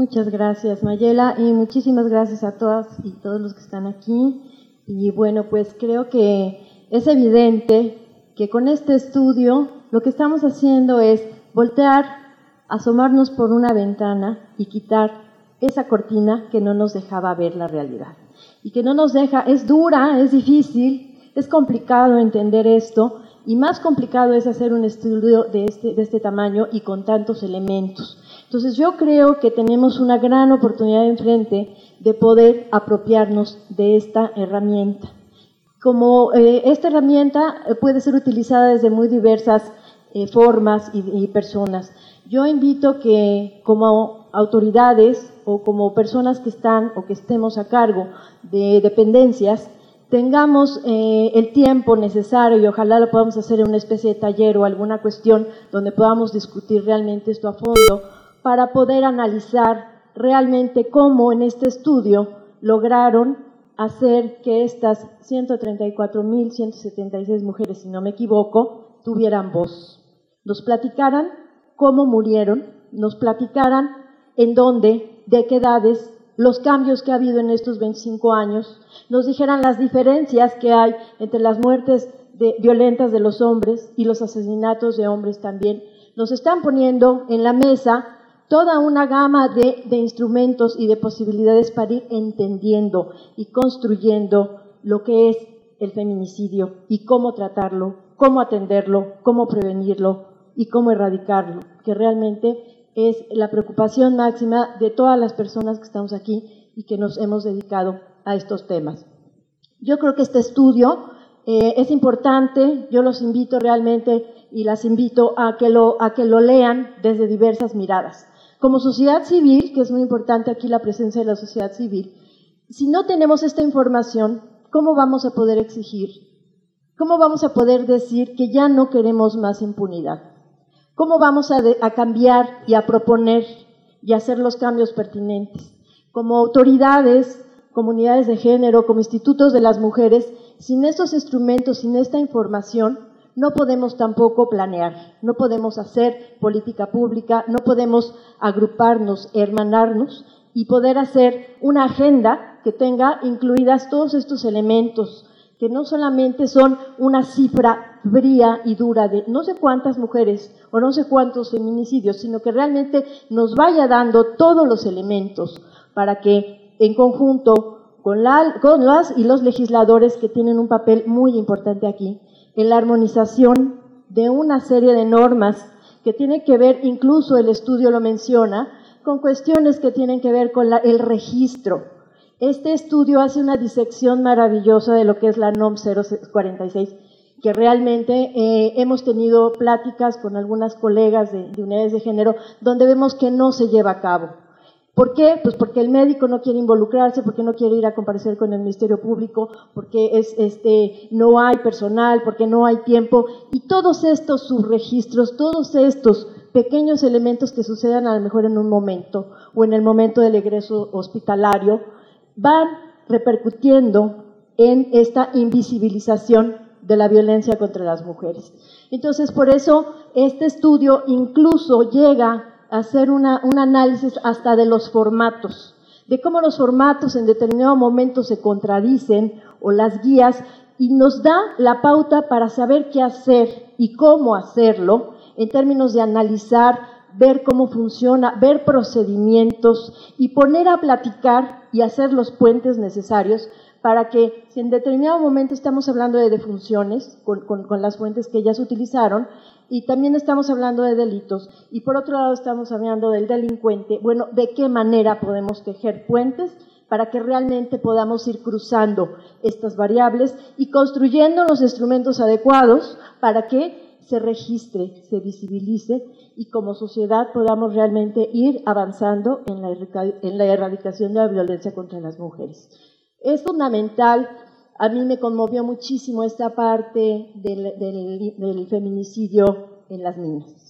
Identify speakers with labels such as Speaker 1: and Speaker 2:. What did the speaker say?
Speaker 1: Muchas gracias, Mayela, y muchísimas gracias a todas y todos los que están aquí. Y bueno, pues creo que es evidente que con este estudio lo que estamos haciendo es voltear, asomarnos por una ventana y quitar esa cortina que no nos dejaba ver la realidad. Y que no nos deja, es dura, es difícil, es complicado entender esto, y más complicado es hacer un estudio de este tamaño y con tantos elementos. Entonces yo creo que tenemos una gran oportunidad enfrente de poder apropiarnos de esta herramienta. Como esta herramienta puede ser utilizada desde muy diversas formas y personas. Yo invito que como autoridades o como personas que están o que estemos a cargo de dependencias, tengamos el tiempo necesario y ojalá lo podamos hacer en una especie de taller o alguna cuestión donde podamos discutir realmente esto a fondo para poder analizar realmente cómo en este estudio lograron hacer que estas 134.176 mujeres, si no me equivoco, tuvieran voz. Nos platicaran cómo murieron, nos platicaran en dónde, de qué edades, los cambios que ha habido en estos 25 años, nos dijeran las diferencias que hay entre las muertes violentas de los hombres y los asesinatos de hombres también. Nos están poniendo en la mesa toda una gama de instrumentos y de posibilidades para ir entendiendo y construyendo lo que es el feminicidio y cómo tratarlo, cómo atenderlo, cómo prevenirlo y cómo erradicarlo, que realmente es la preocupación máxima de todas las personas que estamos aquí y que nos hemos dedicado a estos temas. Yo creo que este estudio es importante, yo los invito realmente y las invito a que lo lean desde diversas miradas. Como sociedad civil, que es muy importante aquí la presencia de la sociedad civil, si no tenemos esta información, ¿cómo vamos a poder exigir? ¿Cómo vamos a poder decir que ya no queremos más impunidad? ¿Cómo vamos a cambiar y a proponer y hacer los cambios pertinentes? Como autoridades, comunidades de género, como institutos de las mujeres, sin estos instrumentos, sin esta información, no podemos tampoco planear, no podemos hacer política pública, no podemos agruparnos, hermanarnos y poder hacer una agenda que tenga incluidas todos estos elementos, que no solamente son una cifra fría y dura de no sé cuántas mujeres o no sé cuántos feminicidios, sino que realmente nos vaya dando todos los elementos para que en conjunto con las y los legisladores que tienen un papel muy importante aquí, en la armonización de una serie de normas que tienen que ver, incluso el estudio lo menciona, con cuestiones que tienen que ver con el registro. Este estudio hace una disección maravillosa de lo que es la NOM 046, que realmente hemos tenido pláticas con algunas colegas de unidades de género donde vemos que no se lleva a cabo. ¿Por qué? Pues porque el médico no quiere involucrarse, porque no quiere ir a comparecer con el Ministerio Público, porque no hay personal, porque no hay tiempo, y todos estos subregistros, todos estos pequeños elementos que sucedan a lo mejor en un momento o en el momento del egreso hospitalario, van repercutiendo en esta invisibilización de la violencia contra las mujeres. Entonces, por eso este estudio incluso llega hacer un análisis hasta de los formatos, de cómo los formatos en determinado momento se contradicen o las guías, y nos da la pauta para saber qué hacer y cómo hacerlo en términos de analizar, ver cómo funciona, ver procedimientos y poner a platicar y hacer los puentes necesarios para que si en determinado momento estamos hablando de defunciones con las fuentes que ellas utilizaron y también estamos hablando de delitos y por otro lado estamos hablando del delincuente, bueno, ¿de qué manera podemos tejer puentes para que realmente podamos ir cruzando estas variables y construyendo los instrumentos adecuados para que se registre, se visibilice y como sociedad podamos realmente ir avanzando en la erradicación de la violencia contra las mujeres? Es fundamental, a mí me conmovió muchísimo esta parte del feminicidio en las niñas.